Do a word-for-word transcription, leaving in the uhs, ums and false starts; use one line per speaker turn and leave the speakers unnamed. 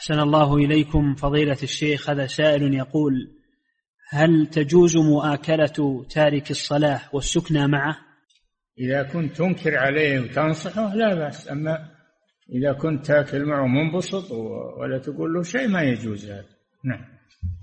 أحسن الله إليكم فضيلة الشيخ. هذا سائل يقول: هل تجوز مؤاكلة تارك الصلاة والسكنى معه؟
إذا كنت تنكر عليه وتنصحه لا بأس، أما إذا كنت تاكل معه منبسط ولا تقول له شيء ما يجوز هذا. نعم.